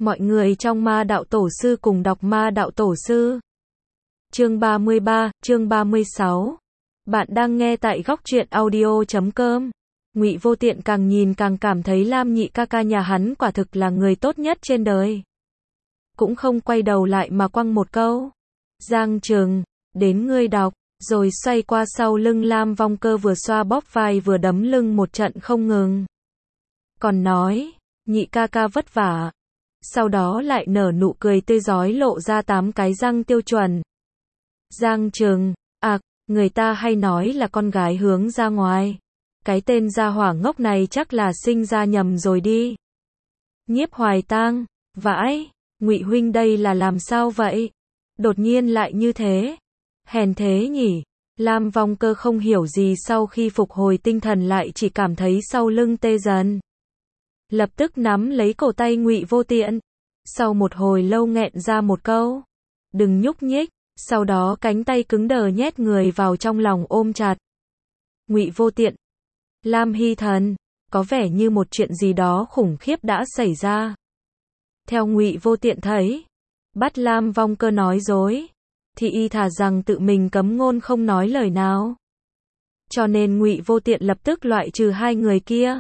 Mọi người trong Ma Đạo Tổ Sư cùng đọc Ma Đạo Tổ Sư. Chương 33, chương 36. Bạn đang nghe tại góc truyện audio.com. Ngụy Vô Tiện càng nhìn càng cảm thấy Lam nhị ca ca nhà hắn quả thực là người tốt nhất trên đời. Cũng không quay đầu lại mà quăng một câu. Giang Trừng, đến ngươi đọc, rồi xoay qua sau lưng Lam Vong Cơ vừa xoa bóp vai vừa đấm lưng một trận không ngừng. Còn nói, nhị ca ca vất vả. Sau đó lại nở nụ cười tươi rói lộ ra 8 cái răng tiêu chuẩn. Giang Trừng, người ta hay nói là con gái hướng ra ngoài. Cái tên gia hỏa ngốc này chắc là sinh ra nhầm rồi đi. Nhiếp Hoài Tang, vãi, Ngụy huynh đây là làm sao vậy? Đột nhiên lại như thế. Hèn thế nhỉ? Lam Vong Cơ không hiểu gì sau khi phục hồi tinh thần lại chỉ cảm thấy sau lưng tê dần. Lập tức nắm lấy cổ tay Ngụy Vô Tiện. Sau một hồi lâu nghẹn ra một câu. Đừng nhúc nhích. Sau đó cánh tay cứng đờ nhét người vào trong lòng ôm chặt. Ngụy Vô Tiện. Lam Hy Thần. Có vẻ như một chuyện gì đó khủng khiếp đã xảy ra. Theo Ngụy Vô Tiện thấy. Bắt Lam Vong Cơ nói dối. Thì y thà rằng tự mình cấm ngôn không nói lời nào. Cho nên Ngụy Vô Tiện lập tức loại trừ hai người kia.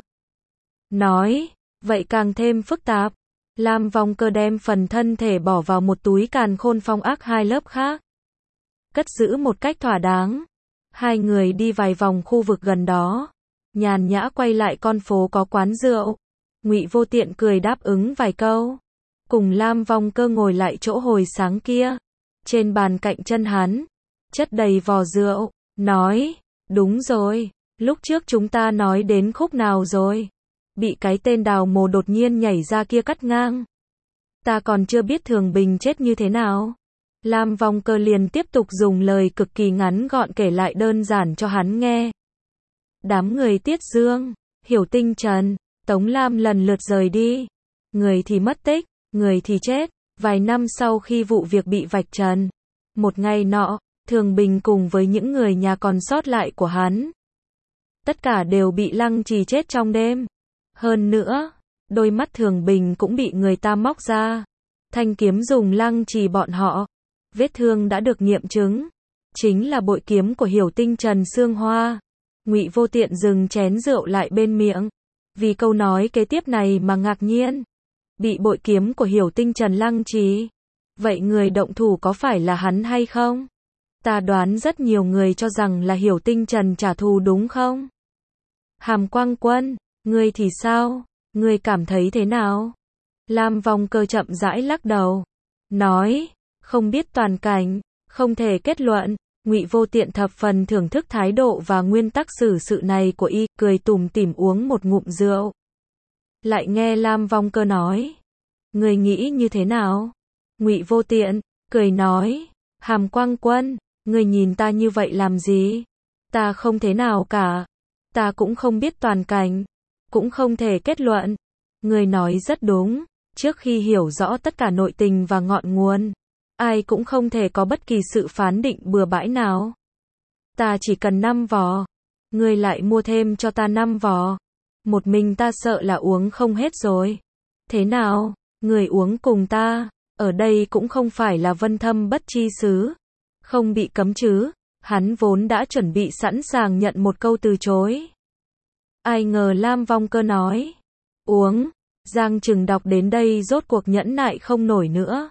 Nói. Vậy càng thêm phức tạp. Lam Vong Cơ đem phần thân thể bỏ vào một túi càn khôn phong ác hai lớp khác. Cất giữ một cách thỏa đáng. Hai người đi vài vòng khu vực gần đó. Nhàn nhã quay lại con phố có quán rượu. Ngụy Vô Tiện cười đáp ứng vài câu. Cùng Lam Vong Cơ ngồi lại chỗ hồi sáng kia. Trên bàn cạnh chân hắn. Chất đầy vò rượu. Nói. Đúng rồi. Lúc trước chúng ta nói đến khúc nào rồi? Bị cái tên Đào Mồ đột nhiên nhảy ra kia cắt ngang. Ta còn chưa biết Thường Bình chết như thế nào. Lam Vong Cơ liền tiếp tục dùng lời cực kỳ ngắn gọn kể lại đơn giản cho hắn nghe. Đám người Tiết Dương, Hiểu Tinh Trần, Tống Lam lần lượt rời đi. Người thì mất tích, người thì chết. Vài năm sau khi vụ việc bị vạch trần. Một ngày nọ, Thường Bình cùng với những người nhà còn sót lại của hắn. Tất cả đều bị lăng trì chết trong đêm. Hơn nữa, đôi mắt Thường Bình cũng bị người ta móc ra. Thanh kiếm dùng lăng trì bọn họ. Vết thương đã được nghiệm chứng. Chính là bội kiếm của Hiểu Tinh Trần Sương Hoa. Ngụy Vô Tiện dừng chén rượu lại bên miệng. Vì câu nói kế tiếp này mà ngạc nhiên. Bị bội kiếm của Hiểu Tinh Trần lăng trì. Vậy người động thủ có phải là hắn hay không? Ta đoán rất nhiều người cho rằng là Hiểu Tinh Trần trả thù đúng không? Hàm Quang Quân. Ngươi thì sao? Ngươi cảm thấy thế nào? Lam Vong Cơ chậm rãi lắc đầu. Nói. Không biết toàn cảnh. Không thể kết luận. Ngụy Vô Tiện thập phần thưởng thức thái độ và nguyên tắc xử sự này của y. Cười tủm tỉm uống một ngụm rượu. Lại nghe Lam Vong Cơ nói. Ngươi nghĩ như thế nào? Ngụy Vô Tiện. Cười nói. Hàm Quang Quân. Ngươi nhìn ta như vậy làm gì? Ta không thế nào cả. Ta cũng không biết toàn cảnh. Cũng không thể kết luận. Người nói rất đúng. Trước khi hiểu rõ tất cả nội tình và ngọn nguồn, ai cũng không thể có bất kỳ sự phán định bừa bãi nào. Ta chỉ cần 5 vò. Người lại mua thêm cho ta 5 vò. Một mình ta sợ là uống không hết rồi. Thế nào? Người uống cùng ta. Ở đây cũng không phải là Vân Thâm Bất Chi Xứ. Không bị cấm chứ. Hắn vốn đã chuẩn bị sẵn sàng nhận một câu từ chối. Ai ngờ Lam Vong Cơ nói. Uống. Giang Trừng đọc đến đây rốt cuộc nhẫn nại không nổi nữa.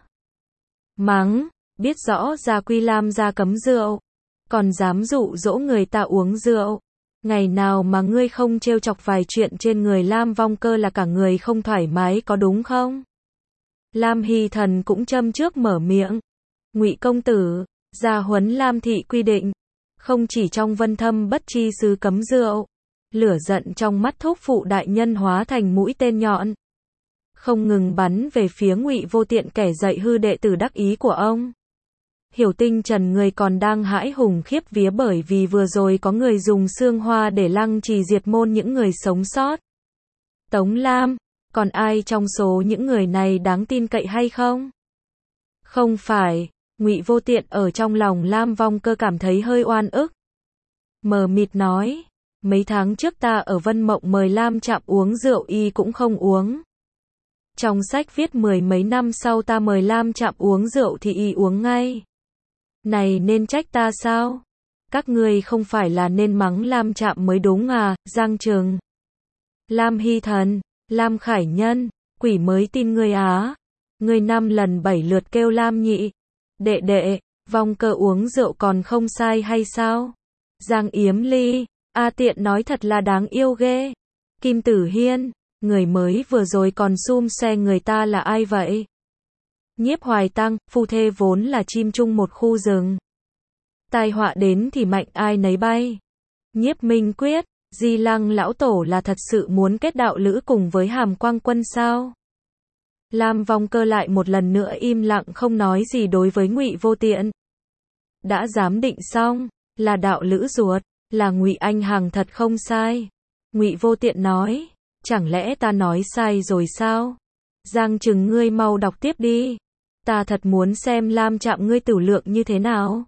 Mắng. Biết rõ Gia Quy Lam gia cấm rượu. Còn dám dụ dỗ người ta uống rượu. Ngày nào mà ngươi không trêu chọc vài chuyện trên người Lam Vong Cơ là cả người không thoải mái có đúng không? Lam Hy Thần cũng châm trước mở miệng. Ngụy công tử. Gia huấn Lam thị quy định. Không chỉ trong Vân Thâm Bất Chi Xứ cấm rượu. Lửa giận trong mắt thúc phụ đại nhân hóa thành mũi tên nhọn. Không ngừng bắn về phía Ngụy Vô Tiện kẻ dạy hư đệ tử đắc ý của ông. Hiểu Tinh Trần người còn đang hãi hùng khiếp vía bởi vì vừa rồi có người dùng xương hoa để lăng trì diệt môn những người sống sót. Tống Lam, còn ai trong số những người này đáng tin cậy hay không? Không phải, Ngụy Vô Tiện ở trong lòng Lam Vong Cơ cảm thấy hơi oan ức. Mờ mịt nói. Mấy tháng trước ta ở Vân Mộng mời Lam Trạm uống rượu y cũng không uống. Trong sách viết 10 mấy năm sau ta mời Lam Trạm uống rượu thì y uống ngay. Này nên trách ta sao? Các ngươi không phải là nên mắng Lam Trạm mới đúng à, Giang Trừng. Lam Hy Thần, Lam Khải Nhân, quỷ mới tin ngươi á. Ngươi 5 lần 7 lượt kêu Lam Nhị. Đệ đệ, Vong Cơ uống rượu còn không sai hay sao? Giang Yếm Ly, a tiện nói thật là đáng yêu ghê. Kim Tử Hiên, người mới vừa rồi còn xum xe người ta là ai vậy? Nhiếp Hoài Tăng, phu thê vốn là chim chung một khu rừng. Tai họa đến thì mạnh ai nấy bay. Nhiếp Minh Quyết, Di Lăng lão tổ là thật sự muốn kết đạo lữ cùng với Hàm Quang Quân sao? Lam Vong Cơ lại một lần nữa im lặng không nói gì đối với Ngụy Vô Tiện. Đã giám định xong, là đạo lữ ruột, là Ngụy Anh Hằng thật không sai. Ngụy Vô Tiện nói, chẳng lẽ ta nói sai rồi sao? Giang Trừng ngươi mau đọc tiếp đi. Ta thật muốn xem Lam Trạm ngươi tử lượng như thế nào.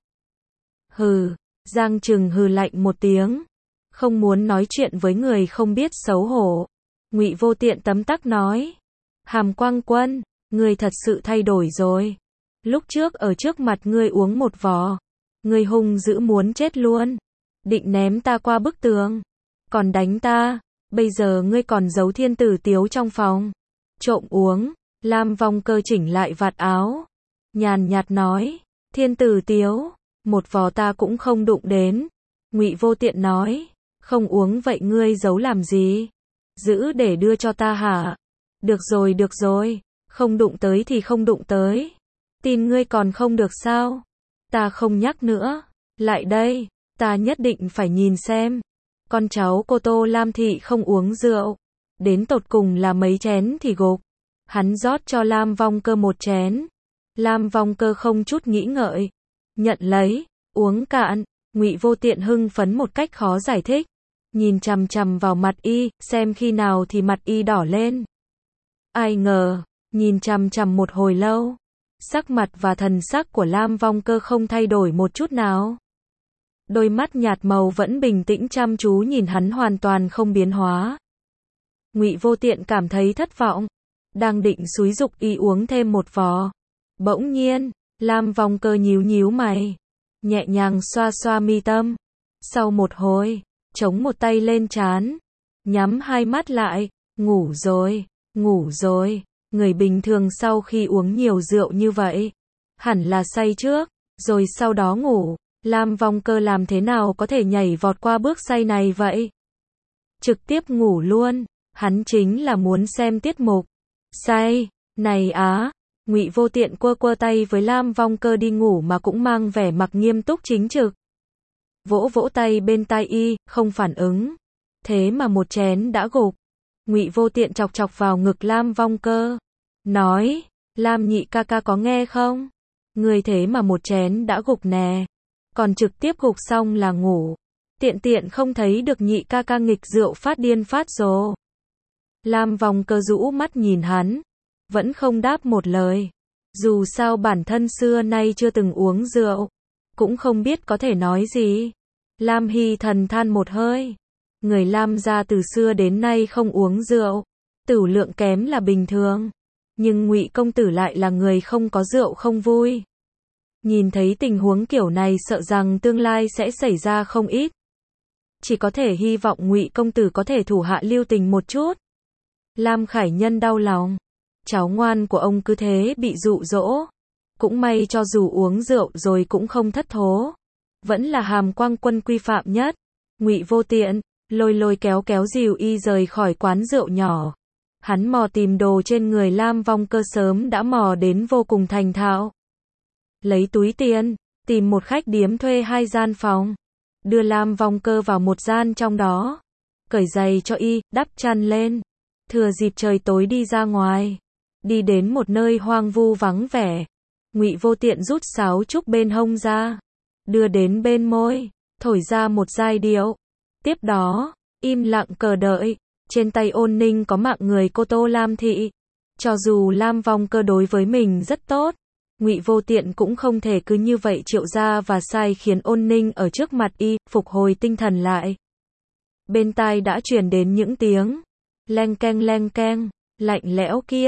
Hừ, Giang Trừng hừ lạnh một tiếng, không muốn nói chuyện với người không biết xấu hổ. Ngụy Vô Tiện tấm tắc nói, Hàm Quang Quân, ngươi thật sự thay đổi rồi. Lúc trước ở trước mặt ngươi uống một vò, ngươi hung dữ muốn chết luôn, định ném ta qua bức tường, còn đánh ta, bây giờ ngươi còn giấu Thiên Tử Tiếu trong phòng, trộm uống. Lam Vong Cơ chỉnh lại vạt áo, nhàn nhạt nói, Thiên Tử Tiếu, một vò ta cũng không đụng đến. Ngụy Vô Tiện nói, không uống vậy ngươi giấu làm gì? Giữ để đưa cho ta hả? Được rồi, không đụng tới thì không đụng tới. Tin ngươi còn không được sao? Ta không nhắc nữa. Lại đây, ta nhất định phải nhìn xem. Con cháu cô Tô Lam Thị không uống rượu. Đến tột cùng là mấy chén thì gục. Hắn rót cho Lam Vong Cơ một chén. Lam Vong Cơ không chút nghĩ ngợi, nhận lấy, uống cạn. Ngụy Vô Tiện hưng phấn một cách khó giải thích, nhìn chằm chằm vào mặt y, xem khi nào thì mặt y đỏ lên. Ai ngờ, nhìn chằm chằm một hồi lâu, sắc mặt và thần sắc của Lam Vong Cơ không thay đổi một chút nào. Đôi mắt nhạt màu vẫn bình tĩnh chăm chú nhìn hắn hoàn toàn không biến hóa. Ngụy Vô Tiện cảm thấy thất vọng, đang định xúi giục y uống thêm một vò. Bỗng nhiên, Lam Vong Cơ nhíu nhíu mày, nhẹ nhàng xoa xoa mi tâm. Sau một hồi, chống một tay lên trán, nhắm hai mắt lại, ngủ rồi. Người bình thường sau khi uống nhiều rượu như vậy, hẳn là say trước, rồi sau đó ngủ. Lam Vong Cơ làm thế nào có thể nhảy vọt qua bước say này vậy? Trực tiếp ngủ luôn, hắn chính là muốn xem tiết mục. Say, này á. Ngụy Vô Tiện quơ tay với Lam Vong Cơ đi ngủ mà cũng mang vẻ mặt nghiêm túc chính trực. Vỗ vỗ tay bên tai y, không phản ứng. Thế mà một chén đã gục. Ngụy Vô Tiện chọc chọc vào ngực Lam Vong Cơ, nói, Lam Nhị ca ca có nghe không? Người thế mà một chén đã gục nè. Còn trực tiếp gục xong là ngủ. Tiện không thấy được Nhị ca ca nghịch rượu phát điên phát rồ. Lam Vong Cơ rũ mắt nhìn hắn, vẫn không đáp một lời. Dù sao bản thân xưa nay chưa từng uống rượu, cũng không biết có thể nói gì. Lam Hy Thần than một hơi. Người Lam gia từ xưa đến nay không uống rượu, tửu lượng kém là bình thường. Nhưng Ngụy công tử lại là người không có rượu không vui. Nhìn thấy tình huống kiểu này sợ rằng tương lai sẽ xảy ra không ít. Chỉ có thể hy vọng Ngụy công tử có thể thủ hạ lưu tình một chút. Lam Khải Nhân đau lòng. Cháu ngoan của ông cứ thế bị dụ dỗ. Cũng may cho dù uống rượu rồi cũng không thất thố. Vẫn là Hàm Quang Quân quy phạm nhất. Ngụy Vô Tiện, lôi kéo dìu y rời khỏi quán rượu nhỏ. Hắn mò tìm đồ trên người Lam Vong Cơ sớm đã mò đến vô cùng thành thạo. Lấy túi tiền, tìm một khách điếm thuê 2 gian phòng. Đưa Lam Vong Cơ vào một gian trong đó. Cởi giày cho y, đắp chăn lên. Thừa dịp trời tối đi ra ngoài. Đi đến một nơi hoang vu vắng vẻ. Ngụy Vô Tiện rút sáo trúc bên hông ra, đưa đến bên môi, thổi ra một giai điệu. Tiếp đó, im lặng chờ đợi. Trên tay Ôn Ninh có mạng người cô Tô Lam Thị. Cho dù Lam Vong Cơ đối với mình rất tốt, Ngụy Vô Tiện cũng không thể cứ như vậy triệu ra và sai khiến Ôn Ninh ở trước mặt y phục hồi tinh thần lại. Bên tai đã truyền đến những tiếng leng keng, lạnh lẽo kia.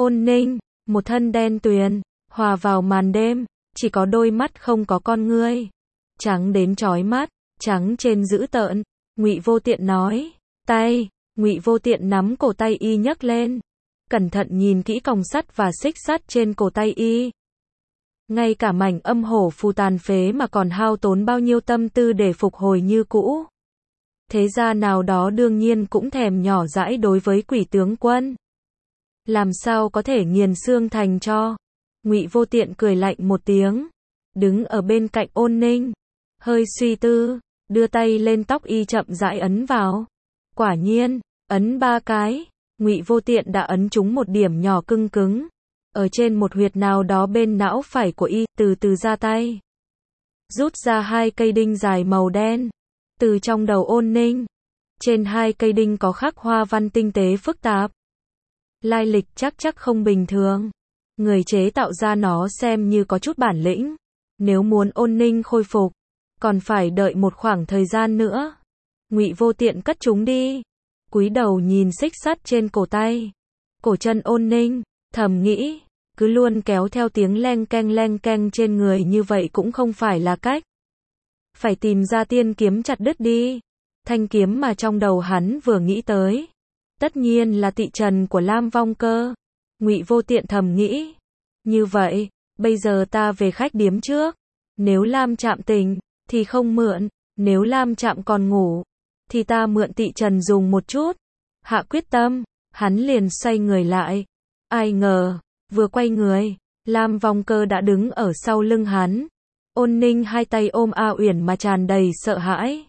Ôn Ninh, một thân đen tuyền, hòa vào màn đêm, chỉ có đôi mắt không có con ngươi. Trắng đến chói mắt, trắng trên dữ tợn. Ngụy Vô Tiện nói, tay, Ngụy Vô Tiện nắm cổ tay y nhấc lên. Cẩn thận nhìn kỹ còng sắt và xích sắt trên cổ tay y. Ngay cả mảnh âm hổ phù tàn phế mà còn hao tốn bao nhiêu tâm tư để phục hồi như cũ. Thế gia nào đó đương nhiên cũng thèm nhỏ dãi đối với Quỷ tướng quân. Làm sao có thể nghiền xương thành tro. Ngụy Vô Tiện cười lạnh một tiếng, đứng ở bên cạnh Ôn Ninh, hơi suy tư, đưa tay lên tóc y chậm rãi ấn vào. Quả nhiên, ấn 3 cái, Ngụy Vô Tiện đã ấn trúng một điểm nhỏ cưng cứng, ở trên một huyệt nào đó bên não phải của y, từ từ ra tay. Rút ra 2 cây đinh dài màu đen, từ trong đầu Ôn Ninh. Trên 2 cây đinh có khắc hoa văn tinh tế phức tạp. Lai lịch chắc không bình thường. Người chế tạo ra nó xem như có chút bản lĩnh. Nếu muốn Ôn Ninh khôi phục, còn phải đợi một khoảng thời gian nữa. Ngụy Vô Tiện cất chúng đi, cúi đầu nhìn xích sắt trên cổ tay, cổ chân Ôn Ninh, thầm nghĩ, cứ luôn kéo theo tiếng leng keng trên người như vậy cũng không phải là cách. Phải tìm ra tiên kiếm chặt đứt đi. Thanh kiếm mà trong đầu hắn vừa nghĩ tới, tất nhiên là tị trần của Lam Vong Cơ. Ngụy Vô Tiện thầm nghĩ, như vậy, bây giờ ta về khách điếm trước. Nếu Lam Trạm tỉnh, thì không mượn. Nếu Lam Trạm còn ngủ, thì ta mượn tị trần dùng một chút. Hạ quyết tâm, hắn liền xoay người lại. Ai ngờ, vừa quay người, Lam Vong Cơ đã đứng ở sau lưng hắn. Ôn Ninh 2 tay ôm A Uyển mà tràn đầy sợ hãi.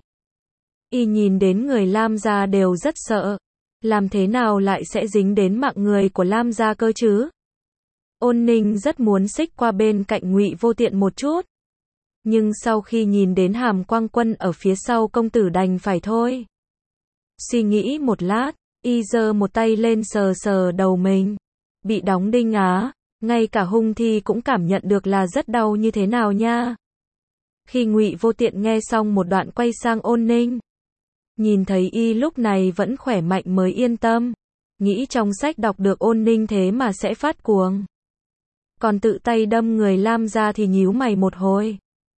Y nhìn đến người Lam gia đều rất sợ. Làm thế nào lại sẽ dính đến mạng người của Lam gia cơ chứ? Ôn Ninh rất muốn xích qua bên cạnh Ngụy Vô Tiện một chút. Nhưng sau khi nhìn đến Hàm Quang Quân ở phía sau công tử đành phải thôi. Suy nghĩ một lát, y giơ một tay lên sờ sờ đầu mình. Bị đóng đinh á, ngay cả hung thi cũng cảm nhận được là rất đau như thế nào nha. Khi Ngụy Vô Tiện nghe xong một đoạn quay sang Ôn Ninh. Nhìn thấy y lúc này vẫn khỏe mạnh mới yên tâm. Nghĩ trong sách đọc được Ôn Ninh thế mà sẽ phát cuồng. Còn tự tay đâm người Lam gia thì nhíu mày một hồi.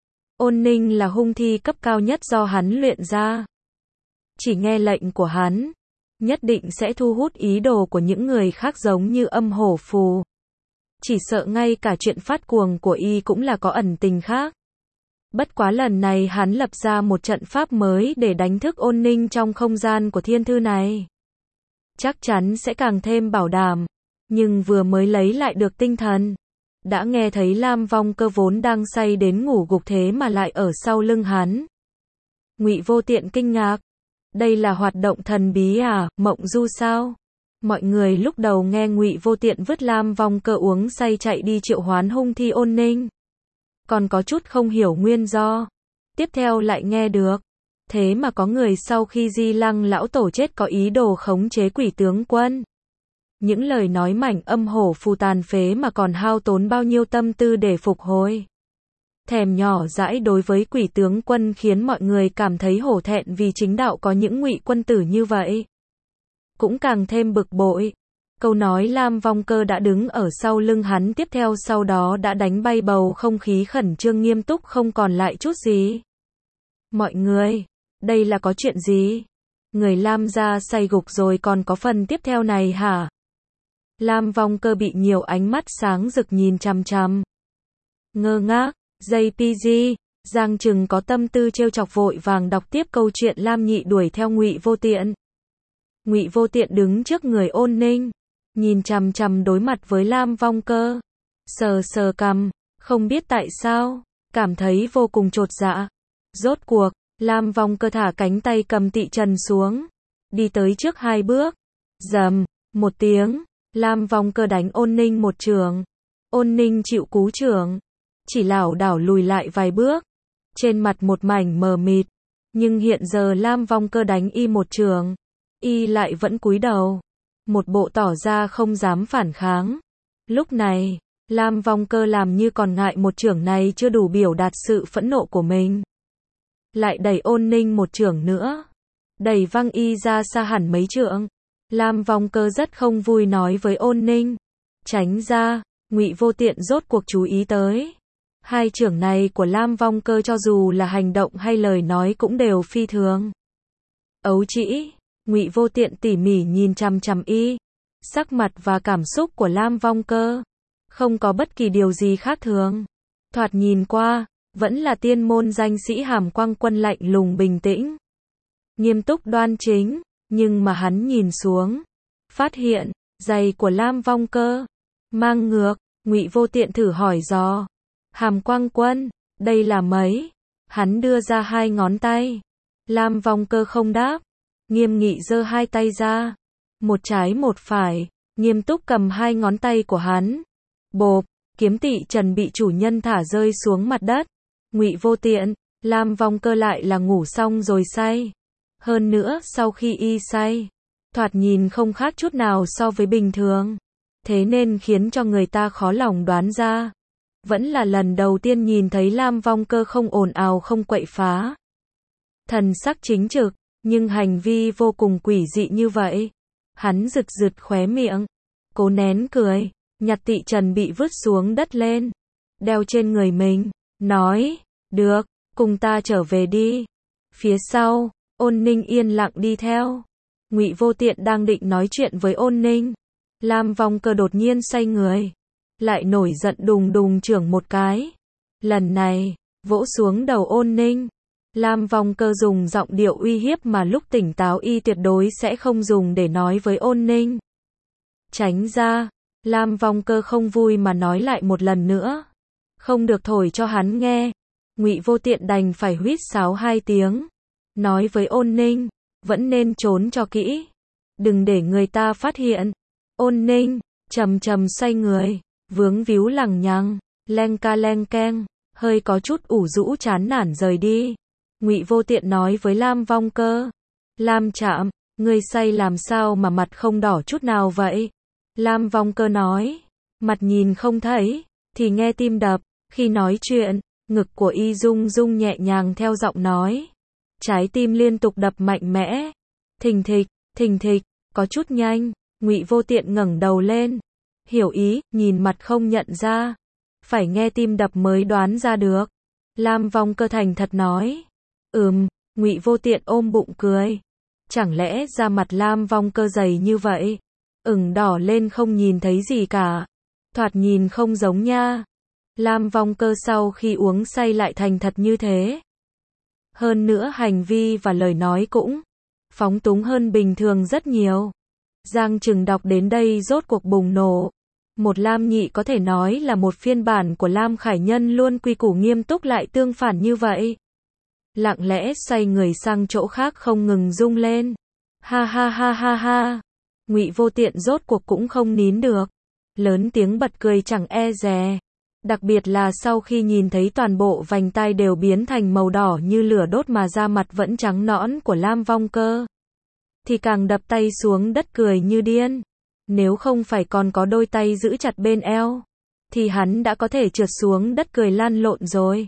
Ôn Ninh là hung thi cấp cao nhất do hắn luyện ra. Chỉ nghe lệnh của hắn, nhất định sẽ thu hút ý đồ của những người khác giống như âm hổ phù. Chỉ sợ ngay cả chuyện phát cuồng của y cũng là có ẩn tình khác. Bất quá lần này hắn lập ra một trận pháp mới để đánh thức Ôn Ninh trong không gian của thiên thư này. Chắc chắn sẽ càng thêm bảo đảm. Nhưng vừa mới lấy lại được tinh thần, đã nghe thấy Lam Vong Cơ vốn đang say đến ngủ gục thế mà lại ở sau lưng hắn. Ngụy Vô Tiện kinh ngạc. Đây là hoạt động thần bí à, mộng du sao? Mọi người lúc đầu nghe Ngụy Vô Tiện vứt Lam Vong Cơ uống say chạy đi triệu hoán hung thi Ôn Ninh, còn có chút không hiểu nguyên do. Tiếp theo lại nghe được, thế mà có người sau khi Di Lăng lão tổ chết có ý đồ khống chế Quỷ tướng quân. Những lời nói mảnh âm hổ phù tàn phế mà còn hao tốn bao nhiêu tâm tư để phục hồi. Thèm nhỏ dãi đối với Quỷ tướng quân khiến mọi người cảm thấy hổ thẹn vì chính đạo có những Ngụy quân tử như vậy. Cũng càng thêm bực bội. Câu nói Lam Vong Cơ đã đứng ở sau lưng hắn tiếp theo sau đó đã đánh bay bầu không khí khẩn trương nghiêm túc không còn lại chút gì. Mọi người, đây là có chuyện gì? Người Lam gia say gục rồi còn có phần tiếp theo này hả? Lam Vong Cơ bị nhiều ánh mắt sáng rực nhìn chằm chằm. Ngơ ngác, JPG, Giang Trừng có tâm tư trêu chọc vội vàng đọc tiếp câu chuyện Lam Nhị đuổi theo Ngụy Vô Tiện. Ngụy Vô Tiện đứng trước người Ôn Ninh, nhìn chằm chằm đối mặt với Lam Vong Cơ, sờ sờ cằm, không biết tại sao, cảm thấy vô cùng chột dạ. Rốt cuộc, Lam Vong Cơ thả cánh tay cầm tị trần xuống, đi tới trước 2 bước, rầm, một tiếng, Lam Vong Cơ đánh Ôn Ninh một chưởng. Ôn Ninh chịu cú chưởng, chỉ lảo đảo lùi lại vài bước, trên mặt một mảnh mờ mịt, nhưng hiện giờ Lam Vong Cơ đánh y một chưởng, y lại vẫn cúi đầu, một bộ tỏ ra không dám phản kháng. Lúc này, Lam Vong Cơ làm như còn ngại một chưởng này chưa đủ biểu đạt sự phẫn nộ của mình. Lại đẩy Ôn Ninh một chưởng nữa, đẩy văng y ra xa hẳn mấy trượng. Lam Vong Cơ rất không vui nói với Ôn Ninh, Tránh ra, Ngụy Vô Tiện rốt cuộc chú ý tới. Hai trưởng này của Lam Vong Cơ cho dù là hành động hay lời nói cũng đều phi thường. Ấu trĩ, Ngụy Vô Tiện tỉ mỉ nhìn chằm chằm y. Sắc mặt và cảm xúc của Lam Vong Cơ không có bất kỳ điều gì khác thường. Thoạt nhìn qua, vẫn là tiên môn danh sĩ Hàm Quang Quân lạnh lùng bình tĩnh, nghiêm túc đoan chính, nhưng mà hắn nhìn xuống, phát hiện, giày của Lam Vong Cơ mang ngược. Ngụy Vô Tiện thử hỏi dò, Hàm Quang Quân, đây là mấy? Hắn đưa ra hai ngón tay. Lam Vong Cơ không đáp, nghiêm nghị giơ hai tay ra, một trái một phải, nghiêm túc cầm hai ngón tay của hắn. Bộp, kiếm tị trần bị chủ nhân thả rơi xuống mặt đất. Ngụy Vô Tiện, Lam Vong Cơ lại là ngủ xong rồi say. Hơn nữa, sau khi y say, thoạt nhìn không khác chút nào so với bình thường. Thế nên khiến cho người ta khó lòng đoán ra. Vẫn là lần đầu tiên nhìn thấy Lam Vong Cơ không ồn ào không quậy phá. Thần sắc chính trực, nhưng hành vi vô cùng quỷ dị như vậy. Hắn rực rực khóe miệng, cố nén cười, nhặt tị trần bị vứt xuống đất lên, đeo trên người mình, nói, được, cùng ta trở về đi. Phía sau, Ôn Ninh yên lặng đi theo. Ngụy Vô Tiện đang định nói chuyện với Ôn Ninh. Lam Vong Cơ đột nhiên xoay người, lại nổi giận đùng đùng chưởng một cái. Lần này, vỗ xuống đầu Ôn Ninh. Lam Vong Cơ dùng giọng điệu uy hiếp mà lúc tỉnh táo y tuyệt đối sẽ không dùng để nói với Ôn Ninh. Tránh ra, Lam Vong Cơ không vui mà nói lại một lần nữa. Không được thổi cho hắn nghe. Ngụy Vô Tiện đành phải huýt sáo hai tiếng. Nói với Ôn Ninh, vẫn nên trốn cho kỹ. Đừng để người ta phát hiện. Ôn Ninh, trầm trầm xoay người, vướng víu lằng nhằng, leng ca leng keng, hơi có chút ủ rũ chán nản rời đi. Ngụy Vô Tiện nói với Lam Vong Cơ, Lam Trạm, ngươi say làm sao mà mặt không đỏ chút nào vậy? Lam Vong Cơ nói, mặt nhìn không thấy, thì nghe tim đập. Khi nói chuyện, ngực của y rung rung nhẹ nhàng theo giọng nói. Trái tim liên tục đập mạnh mẽ. Thình thịch, có chút nhanh. Ngụy Vô Tiện ngẩng đầu lên, hiểu ý, nhìn mặt không nhận ra. Phải nghe tim đập mới đoán ra được. Lam Vong Cơ thành thật nói. Ngụy Vô Tiện ôm bụng cười. Chẳng lẽ da mặt Lam Vong Cơ dày như vậy? Ửng đỏ lên không nhìn thấy gì cả. Thoạt nhìn không giống nha. Lam Vong Cơ sau khi uống say lại thành thật như thế. Hơn nữa hành vi và lời nói cũng phóng túng hơn bình thường rất nhiều. Giang Trừng đọc đến đây rốt cuộc bùng nổ. Một Lam Nhị có thể nói là một phiên bản của Lam Khải Nhân luôn quy củ nghiêm túc lại tương phản như vậy. Lặng lẽ xoay người sang chỗ khác không ngừng rung lên. Ha ha ha ha ha. Ngụy Vô Tiện rốt cuộc cũng không nín được. Lớn tiếng bật cười chẳng e dè. Đặc biệt là sau khi nhìn thấy toàn bộ vành tai đều biến thành màu đỏ như lửa đốt mà da mặt vẫn trắng nõn của Lam Vong Cơ. Thì càng đập tay xuống đất cười như điên. Nếu không phải còn có đôi tay giữ chặt bên eo, thì hắn đã có thể trượt xuống đất cười lăn lộn rồi.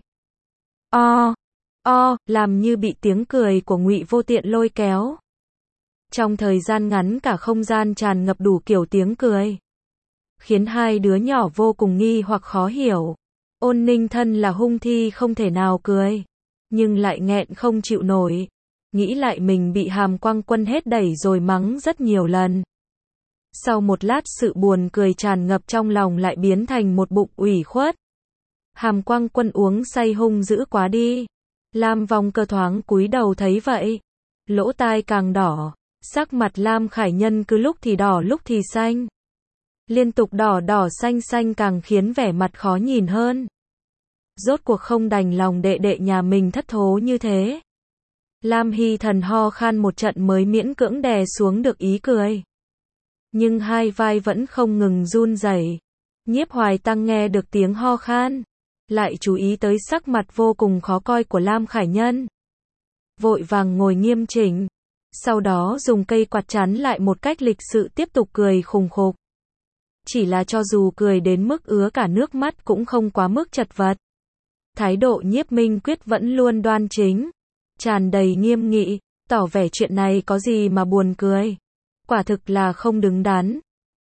Làm như bị tiếng cười của Ngụy Vô Tiện lôi kéo. Trong thời gian ngắn cả không gian tràn ngập đủ kiểu tiếng cười. Khiến hai đứa nhỏ vô cùng nghi hoặc khó hiểu. Ôn Ninh thân là hung thi không thể nào cười. Nhưng lại nghẹn không chịu nổi. Nghĩ lại mình bị Hàm Quang Quân hết đẩy rồi mắng rất nhiều lần. Sau một lát sự buồn cười tràn ngập trong lòng lại biến thành một bụng ủy khuất. Hàm Quang Quân uống say hung dữ quá đi. Lam Vong Cơ thoáng cúi đầu thấy vậy. Lỗ tai càng đỏ. Sắc mặt Lam Khải Nhân cứ lúc thì đỏ lúc thì xanh. Liên tục đỏ đỏ xanh xanh càng khiến vẻ mặt khó nhìn hơn. Rốt cuộc không đành lòng đệ đệ nhà mình thất thố như thế. Lam Hy Thần ho khan một trận mới miễn cưỡng đè xuống được ý cười. Nhưng hai vai vẫn không ngừng run rẩy. Nhiếp Hoài Tăng nghe được tiếng ho khan, lại chú ý tới sắc mặt vô cùng khó coi của Lam Khải Nhân. Vội vàng ngồi nghiêm chỉnh, sau đó dùng cây quạt chắn lại một cách lịch sự tiếp tục cười khùng khục. Chỉ là cho dù cười đến mức ứa cả nước mắt cũng không quá mức chật vật. Thái độ Nhiếp Minh Quyết vẫn luôn đoan chính, tràn đầy nghiêm nghị, tỏ vẻ chuyện này có gì mà buồn cười. Quả thực là không đứng đắn.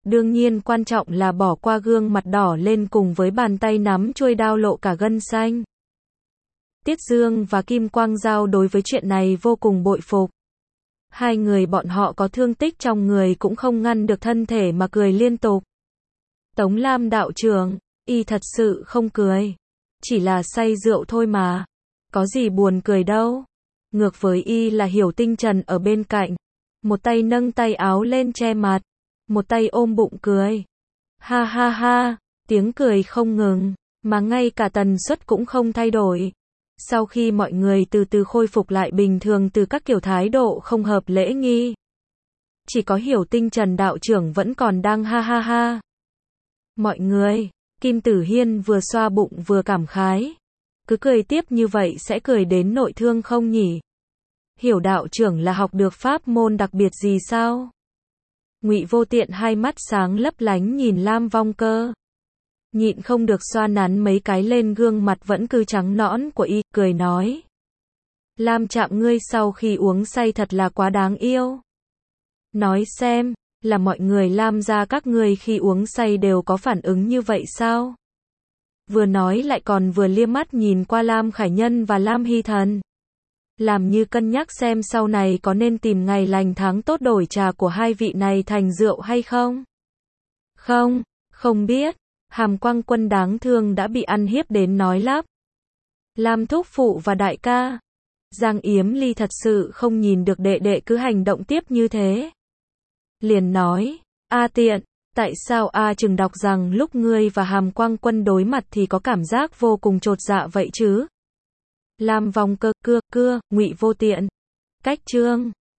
Đương nhiên quan trọng là bỏ qua gương mặt đỏ lên cùng với bàn tay nắm chuôi đao lộ cả gân xanh. Tiết Dương và Kim Quang Giao đối với chuyện này vô cùng bội phục. Hai người bọn họ có thương tích trong người cũng không ngăn được thân thể mà cười liên tục. Tống Lam đạo trưởng, y thật sự không cười. Chỉ là say rượu thôi mà. Có gì buồn cười đâu. Ngược với y là Hiểu Tinh Trần ở bên cạnh. Một tay nâng tay áo lên che mặt. Một tay ôm bụng cười. Ha ha ha, tiếng cười không ngừng, mà ngay cả tần suất cũng không thay đổi. Sau khi mọi người từ từ khôi phục lại bình thường từ các kiểu thái độ không hợp lễ nghi. Chỉ có Hiểu Tinh Trần đạo trưởng vẫn còn đang ha ha ha. Mọi người, Kim Tử Hiên vừa xoa bụng vừa cảm khái. Cứ cười tiếp như vậy sẽ cười đến nội thương không nhỉ? Hiểu đạo trưởng là học được pháp môn đặc biệt gì sao? Ngụy Vô Tiện hai mắt sáng lấp lánh nhìn Lam Vong Cơ. Nhịn không được xoa nắn mấy cái lên gương mặt vẫn cứ trắng nõn của y, cười nói. Lam Trạm ngươi sau khi uống say thật là quá đáng yêu. Nói xem, là mọi người Lam gia các ngươi khi uống say đều có phản ứng như vậy sao? Vừa nói lại còn vừa liếc mắt nhìn qua Lam Khải Nhân và Lam Hy Thần. Làm như cân nhắc xem sau này có nên tìm ngày lành tháng tốt đổi trà của hai vị này thành rượu hay không? Không, không biết. Hàm Quang Quân đáng thương đã bị ăn hiếp đến nói lắp. Lam thúc phụ và đại ca. Giang Yếm Ly thật sự không nhìn được đệ đệ cứ hành động tiếp như thế. Liền nói, A Tiện, tại sao A Trừng đọc rằng lúc ngươi và Hàm Quang Quân đối mặt thì có cảm giác vô cùng chột dạ vậy chứ? Lam Vong Cơ, Ngụy Vô Tiện. Cách chương